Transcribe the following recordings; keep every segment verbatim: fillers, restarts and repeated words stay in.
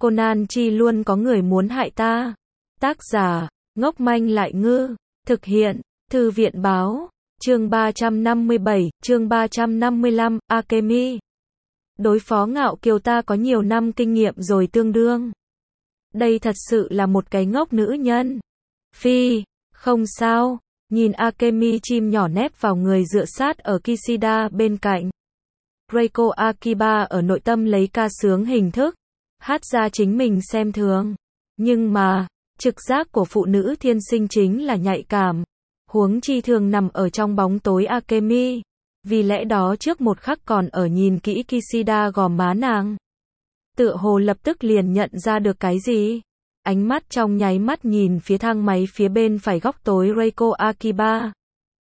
Conan chi luôn có người muốn hại ta. Tác giả, ngốc manh lại ngư. Thực hiện, Thư viện báo. Chương ba trăm năm mươi bảy, chương ba trăm năm mươi lăm, Akemi. Đối phó ngạo kiều ta có nhiều năm kinh nghiệm rồi tương đương. Đây thật sự là một cái ngốc nữ nhân. Phi, không sao. Nhìn Akemi chim nhỏ nép vào người dựa sát ở Kishida bên cạnh. Reiko Akiba ở nội tâm lấy ca sướng hình thức, hát ra chính mình xem thường. Nhưng mà, trực giác của phụ nữ thiên sinh chính là nhạy cảm. Huống chi thường nằm ở trong bóng tối Akemi. Vì lẽ đó trước một khắc còn ở nhìn kỹ Kishida gò má nàng. Tựa hồ lập tức liền nhận ra được cái gì. Ánh mắt trong nháy mắt nhìn phía thang máy phía bên phải góc tối Reiko Akiba.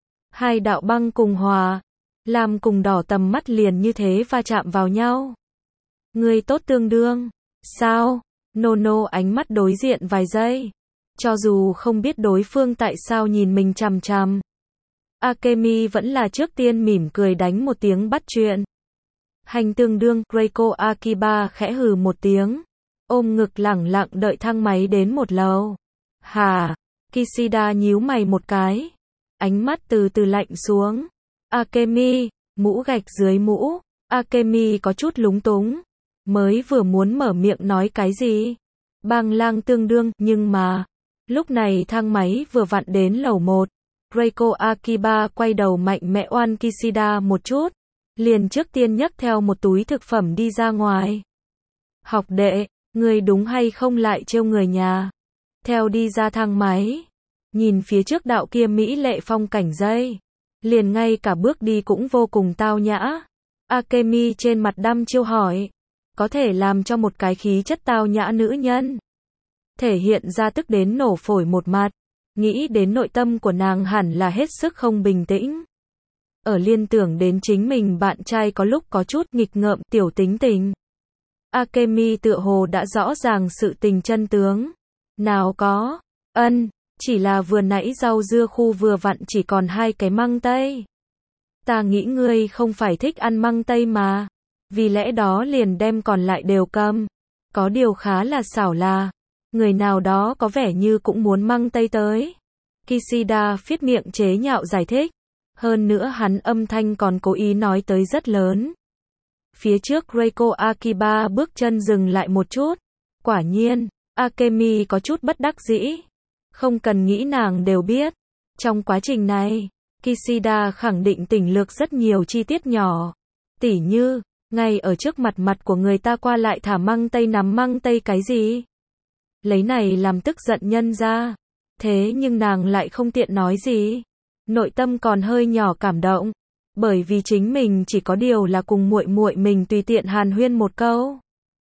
Hai đạo băng cùng hòa, làm cùng đỏ tầm mắt liền như thế va chạm vào nhau. Người tốt tương đương. Sao? Nono ánh mắt đối diện vài giây. Cho dù không biết đối phương tại sao nhìn mình chằm chằm. Akemi vẫn là trước tiên mỉm cười đánh một tiếng bắt chuyện. Hành tương đương, Reiko Akiba khẽ hừ một tiếng. Ôm ngực lẳng lặng đợi thang máy đến một lầu. Hả? Kishida nhíu mày một cái. Ánh mắt từ từ lạnh xuống. Akemi, mũ gạch dưới mũ. Akemi có chút lúng túng. Mới vừa muốn mở miệng nói cái gì? Bang lang tương đương, nhưng mà. Lúc này thang máy vừa vặn đến lầu một. Reiko Akiba quay đầu mạnh mẽ oan Kishida một chút. Liền trước tiên nhấc theo một túi thực phẩm đi ra ngoài. Học đệ, người đúng hay không lại trêu người nhà. Theo đi ra thang máy. Nhìn phía trước đạo kia mỹ lệ phong cảnh dây. Liền ngay cả bước đi cũng vô cùng tao nhã. Akemi trên mặt đăm chiêu hỏi. Có thể làm cho một cái khí chất tao nhã nữ nhân. Thể hiện ra tức đến nổ phổi một mặt. Nghĩ đến nội tâm của nàng hẳn là hết sức không bình tĩnh. Ở liên tưởng đến chính mình bạn trai có lúc có chút nghịch ngợm tiểu tính tình. Akemi tựa hồ đã rõ ràng sự tình chân tướng. Nào có, ân, chỉ là vừa nãy rau dưa khu vừa vặn chỉ còn hai cái măng tây. Ta nghĩ ngươi không phải thích ăn măng tây mà. Vì lẽ đó liền đem còn lại đều cầm. Có điều khá là xảo là, người nào đó có vẻ như cũng muốn măng tây tới. Kishida phiết miệng chế nhạo giải thích. Hơn nữa hắn âm thanh còn cố ý nói tới rất lớn. Phía trước Reiko Akiba bước chân dừng lại một chút. Quả nhiên, Akemi có chút bất đắc dĩ. Không cần nghĩ nàng đều biết. Trong quá trình này, Kishida khẳng định tỉnh lược rất nhiều chi tiết nhỏ. Tỉ như, ngay ở trước mặt mặt của người ta qua lại thả măng tây nắm măng tây cái gì. Lấy này làm tức giận nhân ra. Thế nhưng nàng lại không tiện nói gì. Nội tâm còn hơi nhỏ cảm động. Bởi vì chính mình chỉ có điều là cùng muội muội mình tùy tiện hàn huyên một câu.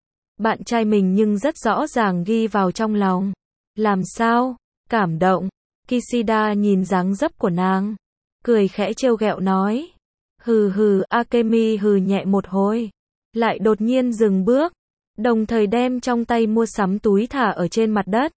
Bạn trai mình nhưng rất rõ ràng ghi vào trong lòng. Làm sao? Cảm động. Kishida nhìn dáng dấp của nàng. Cười khẽ trêu ghẹo nói. Hừ hừ, Akemi hừ nhẹ một hồi. Lại đột nhiên dừng bước. Đồng thời đem trong tay mua sắm túi thả ở trên mặt đất.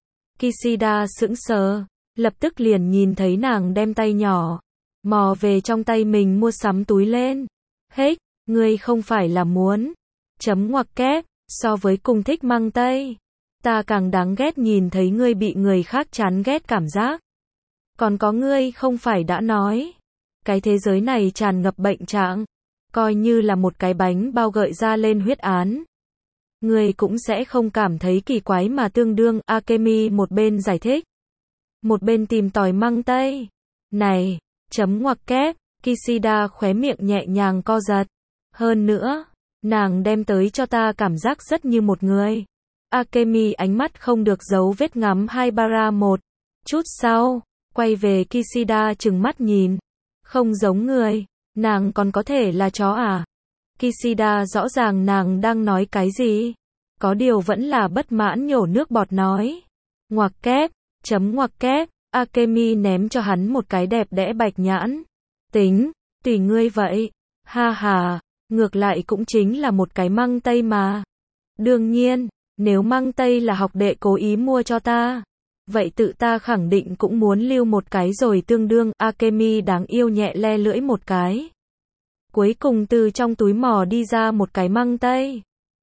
Kishida sững sờ. Lập tức liền nhìn thấy nàng đem tay nhỏ. Mò về trong tay mình mua sắm túi lên. Hếch, ngươi không phải là muốn. Chấm ngoặc kép, so với cùng thích măng tây. Ta càng đáng ghét nhìn thấy ngươi bị người khác chán ghét cảm giác. Còn có ngươi không phải đã nói. Cái thế giới này tràn ngập bệnh trạng. Coi như là một cái bánh bao gợi ra lên huyết án. Ngươi cũng sẽ không cảm thấy kỳ quái mà tương đương. Akemi một bên giải thích. Một bên tìm tòi măng tây. Này, chấm ngoặc kép, Kishida khóe miệng nhẹ nhàng co giật. Hơn nữa, nàng đem tới cho ta cảm giác rất như một người. Akemi ánh mắt không được giấu vết ngắm hai bara một. Chút sau, quay về Kishida trừng mắt nhìn. Không giống người, nàng còn có thể là chó à? Kishida rõ ràng nàng đang nói cái gì. Có điều vẫn là bất mãn nhổ nước bọt nói. Ngoặc kép. Chấm ngoặc kép, Akemi ném cho hắn một cái đẹp đẽ bạch nhãn. Tính, tùy ngươi vậy. Ha ha, ngược lại cũng chính là một cái măng tây mà. Đương nhiên, nếu măng tây là học đệ cố ý mua cho ta, vậy tự ta khẳng định cũng muốn lưu một cái rồi tương đương. Akemi đáng yêu nhẹ le lưỡi một cái. Cuối cùng từ trong túi mò đi ra một cái măng tây.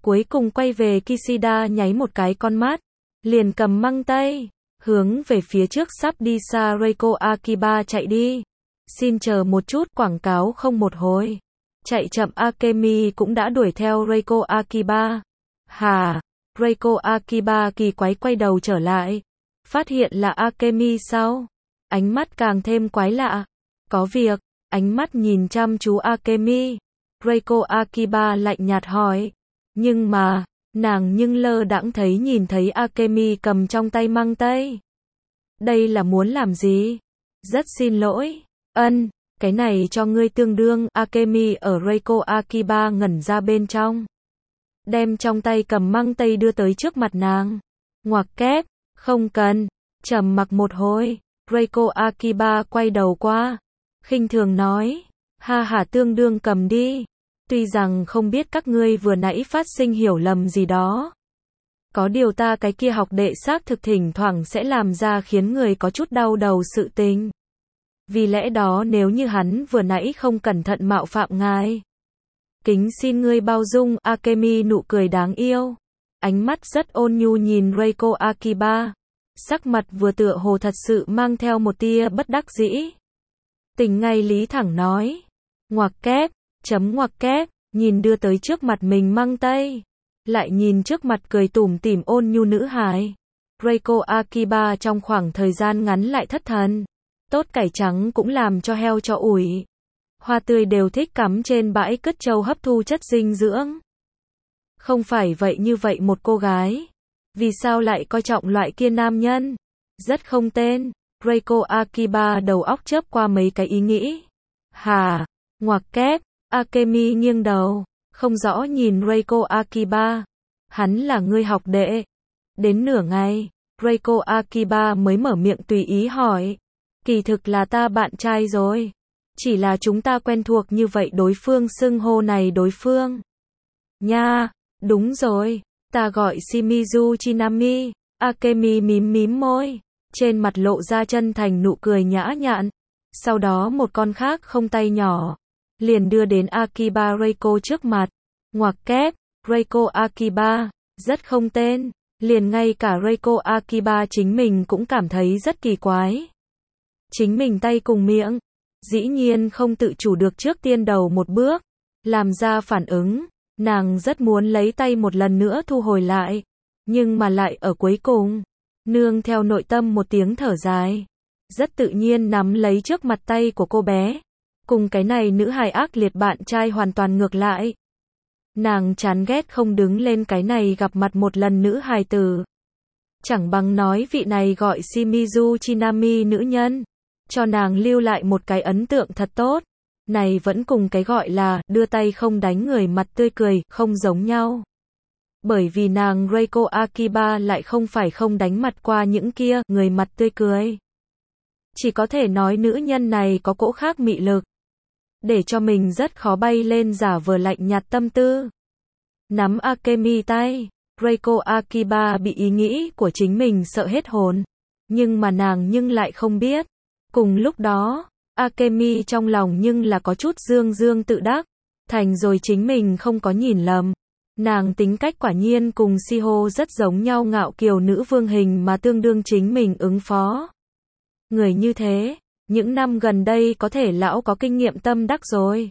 cuối cùng quay về Kishida nháy một cái con mắt, liền cầm măng tây, hướng về phía trước sắp đi xa Reiko Akiba chạy đi. Xin chờ một chút, quảng cáo không một hồi. Chạy chậm Akemi cũng đã đuổi theo Reiko Akiba. Hà, Reiko Akiba kỳ quái quay đầu trở lại. Phát hiện là Akemi sau. Ánh mắt càng thêm quái lạ. Có việc, ánh mắt nhìn chăm chú Akemi. Reiko Akiba lạnh nhạt hỏi. Nhưng mà, nàng nhưng lơ đãng thấy nhìn thấy Akemi cầm trong tay măng tây. Đây là muốn làm gì? Rất xin lỗi. Ân, cái này cho ngươi tương đương. Akemi ở Reiko Akiba ngẩn ra bên trong. Đem trong tay cầm măng tây đưa tới trước mặt nàng. Ngoặc kép, không cần. Trầm mặc một hồi, Reiko Akiba quay đầu qua. Khinh thường nói, ha hả tương đương cầm đi. Tuy rằng không biết các ngươi vừa nãy phát sinh hiểu lầm gì đó. Có điều ta cái kia học đệ xác thực thỉnh thoảng sẽ làm ra khiến người có chút đau đầu sự tình. Vì lẽ đó nếu như hắn vừa nãy không cẩn thận mạo phạm ngài. Kính xin ngươi bao dung. Akemi nụ cười đáng yêu. Ánh mắt rất ôn nhu nhìn Reiko Akiba. Sắc mặt vừa tựa hồ thật sự mang theo một tia bất đắc dĩ. Tình ngay lý thẳng nói. Ngoặc kép, chấm ngoặc kép, nhìn đưa tới trước mặt mình măng tây. Lại nhìn trước mặt cười tủm tỉm ôn nhu nữ hài. Reiko Akiba trong khoảng thời gian ngắn lại thất thần. Tốt cải trắng cũng làm cho heo cho ủi. Hoa tươi đều thích cắm trên bãi cứt trâu hấp thu chất dinh dưỡng. Không phải vậy như vậy một cô gái. Vì sao lại coi trọng loại kia nam nhân? Rất không tên. Reiko Akiba đầu óc chớp qua mấy cái ý nghĩ. Hà, ngoặc kép, Akemi nghiêng đầu. Không rõ nhìn Reiko Akiba. Hắn là ngươi học đệ. Đến nửa ngày, Reiko Akiba mới mở miệng tùy ý hỏi. Kỳ thực là ta bạn trai rồi. Chỉ là chúng ta quen thuộc như vậy đối phương xưng hô này đối phương. Nha, đúng rồi. Ta gọi Shimizu Chinami. Akemi mím mím môi. Trên mặt lộ ra chân thành nụ cười nhã nhặn. Sau đó một con khác không tay nhỏ. Liền đưa đến Akiba Reiko trước mặt. Ngoặc kép, Reiko Akiba. Rất không tên. Liền ngay cả Reiko Akiba chính mình cũng cảm thấy rất kỳ quái. Chính mình tay cùng miệng. Dĩ nhiên không tự chủ được trước tiên đầu một bước. Làm ra phản ứng. Nàng rất muốn lấy tay một lần nữa thu hồi lại. Nhưng mà lại ở cuối cùng. Nương theo nội tâm một tiếng thở dài. Rất tự nhiên nắm lấy trước mặt tay của cô bé. Cùng cái này nữ hài ác liệt bạn trai hoàn toàn ngược lại. Nàng chán ghét không đứng lên cái này gặp mặt một lần nữ hài tử. Chẳng bằng nói vị này gọi Shimizu Chinami nữ nhân. Cho nàng lưu lại một cái ấn tượng thật tốt. Này vẫn cùng cái gọi là đưa tay không đánh người mặt tươi cười không giống nhau. Bởi vì nàng Reiko Akiba lại không phải không đánh mặt qua những kia người mặt tươi cười. Chỉ có thể nói nữ nhân này có cỗ khác mị lực. Để cho mình rất khó bay lên giả vờ lạnh nhạt tâm tư. Nắm Akemi tay, Reiko Akiba bị ý nghĩ của chính mình sợ hết hồn. Nhưng mà nàng nhưng lại không biết. Cùng lúc đó, Akemi trong lòng nhưng là có chút dương dương tự đắc. Thành rồi chính mình không có nhìn lầm. Nàng tính cách quả nhiên cùng Shiho rất giống nhau, ngạo kiều nữ vương hình mà tương đương chính mình ứng phó. Người như thế, những năm gần đây có thể lão có kinh nghiệm tâm đắc rồi.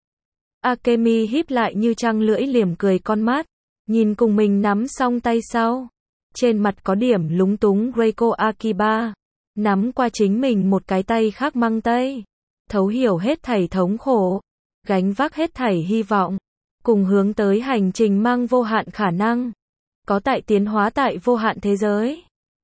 Akemi híp lại như trăng lưỡi liềm cười con mắt, nhìn cùng mình nắm xong tay sau. Trên mặt có điểm lúng túng Reiko Akiba, nắm qua chính mình một cái tay khác măng tây. Thấu hiểu hết thảy thống khổ, gánh vác hết thảy hy vọng, cùng hướng tới hành trình mang vô hạn khả năng. Có tại tiến hóa tại vô hạn thế giới.